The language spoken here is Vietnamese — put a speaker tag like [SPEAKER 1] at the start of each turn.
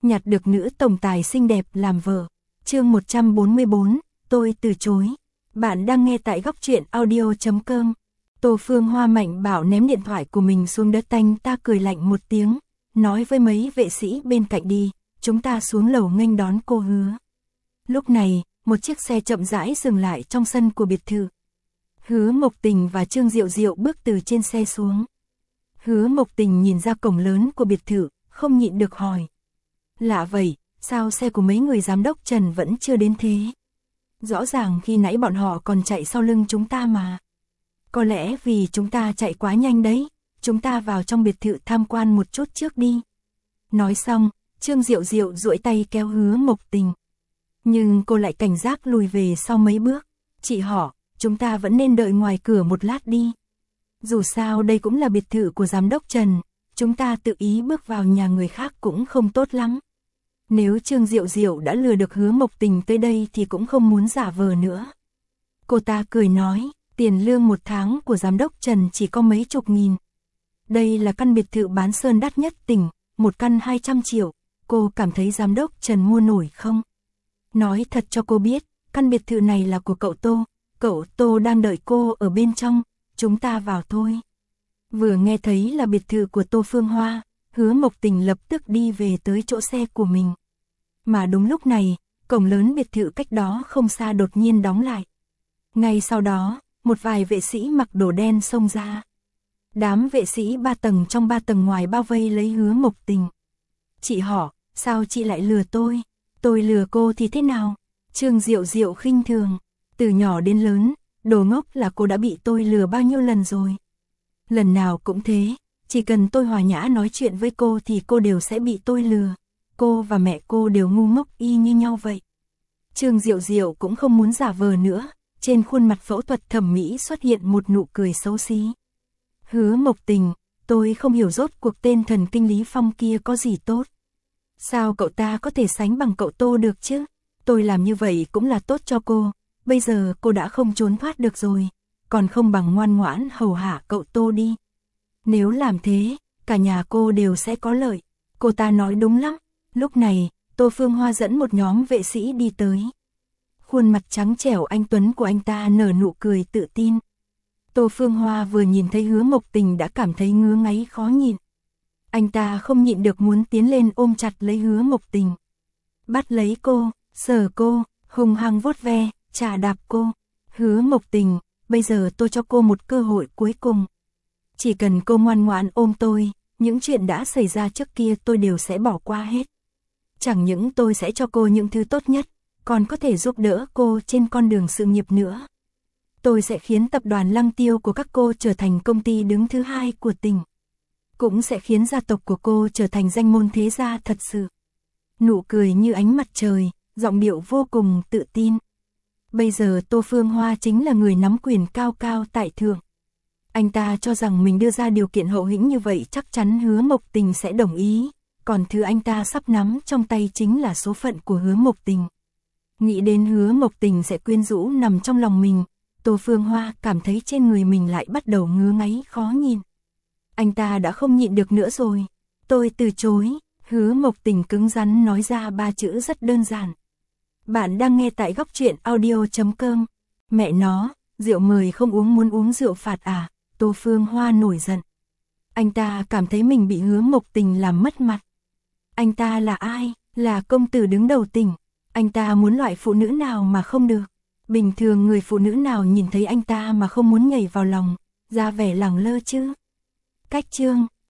[SPEAKER 1] nhặt được nữ tổng tài xinh đẹp làm vợ. Chương 144, tôi từ chối. Bạn đang nghe tại góc truyện audio.com. Tô Phương Hoa mạnh bạo ném điện thoại của mình xuống đất, anh ta cười lạnh một tiếng, nói với mấy vệ sĩ bên cạnh đi, chúng ta xuống lầu nghênh đón cô Hứa. Lúc này, một chiếc xe chậm rãi dừng lại trong sân của biệt thự. Hứa Mộc Tình và Trương Diệu Diệu bước từ trên xe xuống. Hứa Mộc Tình nhìn ra cổng lớn của biệt thự, không nhịn được hỏi. Lạ vậy, sao xe của mấy người giám đốc Trần vẫn chưa đến thế? Rõ ràng khi nãy bọn họ còn chạy sau lưng chúng ta mà. Có lẽ vì chúng ta chạy quá nhanh đấy, chúng ta vào trong biệt thự tham quan một chút trước đi. Nói xong, Trương Diệu Diệu duỗi tay kéo Hứa Mộc Tình. Nhưng cô lại cảnh giác lùi về sau mấy bước. Chị họ, chúng ta vẫn nên đợi ngoài cửa một lát đi. Dù sao đây cũng là biệt thự của giám đốc Trần, chúng ta tự ý bước vào nhà người khác cũng không tốt lắm. Nếu Trương Diệu Diệu đã lừa được Hứa Mộc Tình tới đây thì cũng không muốn giả vờ nữa. Cô ta cười nói, tiền lương một tháng của giám đốc Trần chỉ có mấy chục nghìn. Đây là căn biệt thự bán sơn đắt nhất tỉnh, một căn 200 triệu, cô cảm thấy giám đốc Trần mua nổi không? Nói thật cho cô biết, căn biệt thự này là của cậu Tô đang đợi cô ở bên trong, chúng ta vào thôi. Vừa nghe thấy là biệt thự của Tô Phương Hoa, Hứa Mộc Tình lập tức đi về tới chỗ xe của mình. Mà đúng lúc này, cổng lớn biệt thự cách đó không xa đột nhiên đóng lại. Ngay sau đó, một vài vệ sĩ mặc đồ đen xông ra. Đám vệ sĩ 3 tầng trong 3 tầng ngoài bao vây lấy Hứa Mộc Tình. Chị họ, sao chị lại lừa tôi? Tôi lừa cô thì thế nào? Trương Diệu Diệu khinh thường. Từ nhỏ đến lớn, đồ ngốc là cô đã bị tôi lừa bao nhiêu lần rồi. Lần nào cũng thế, chỉ cần tôi hòa nhã nói chuyện với cô thì cô đều sẽ bị tôi lừa. Cô và mẹ cô đều ngu ngốc y như nhau vậy. Trương Diệu Diệu cũng không muốn giả vờ nữa, trên khuôn mặt phẫu thuật thẩm mỹ xuất hiện một nụ cười xấu xí. Hứa Mộc Tình, tôi không hiểu rốt cuộc tên thần kinh Lý Phong kia có gì tốt. Sao cậu ta có thể sánh bằng cậu Tô được chứ? Tôi làm như vậy cũng là tốt cho cô, bây giờ cô đã không trốn thoát được rồi, còn không bằng ngoan ngoãn hầu hạ cậu Tô đi. Nếu làm thế, cả nhà cô đều sẽ có lợi. Cô ta nói đúng lắm. Lúc này, Tô Phương Hoa dẫn một nhóm vệ sĩ đi tới. Khuôn mặt trắng trẻo anh tuấn của anh ta nở nụ cười tự tin. Tô Phương Hoa vừa nhìn thấy Hứa Mộc Tình đã cảm thấy ngứa ngáy khó nhịn. Anh ta không nhịn được muốn tiến lên ôm chặt lấy Hứa Mộc Tình. Bắt lấy cô, sờ cô, hung hăng vuốt ve, chà đạp cô. Hứa Mộc Tình, bây giờ tôi cho cô một cơ hội cuối cùng. Chỉ cần cô ngoan ngoãn ôm tôi, những chuyện đã xảy ra trước kia tôi đều sẽ bỏ qua hết. Chẳng những tôi sẽ cho cô những thứ tốt nhất, còn có thể giúp đỡ cô trên con đường sự nghiệp nữa. Tôi sẽ khiến tập đoàn Lăng Tiêu của các cô trở thành công ty đứng thứ 2 của tỉnh. Cũng sẽ khiến gia tộc của cô trở thành danh môn thế gia thật sự. Nụ cười như ánh mặt trời, giọng điệu vô cùng tự tin. Bây giờ Tô Phương Hoa chính là người nắm quyền cao cao tại thượng. Anh ta cho rằng mình đưa ra điều kiện hậu hĩnh như vậy chắc chắn Hứa Mộc Tình sẽ đồng ý. Còn thứ anh ta sắp nắm trong tay chính là số phận của Hứa Mộc Tình. Nghĩ đến Hứa Mộc Tình sẽ quyến rũ nằm trong lòng mình, Tô Phương Hoa cảm thấy trên người mình lại bắt đầu ngứa ngáy khó nhìn. Anh ta đã không nhịn được nữa rồi. Tôi từ chối. Hứa Mộc Tình cứng rắn nói ra 3 chữ rất đơn giản. Bạn đang nghe tại góc truyện audio.com. Mẹ nó, rượu mời không uống muốn uống rượu phạt à? Tô Phương Hoa nổi giận. Anh ta cảm thấy mình bị Hứa Mộc Tình làm mất mặt. Anh ta là ai? Là công tử đứng đầu tỉnh. Anh ta muốn loại phụ nữ nào mà không được? Bình thường người phụ nữ nào nhìn thấy anh ta mà không muốn nhảy vào lòng, ra vẻ lẳng lơ chứ? Cách chương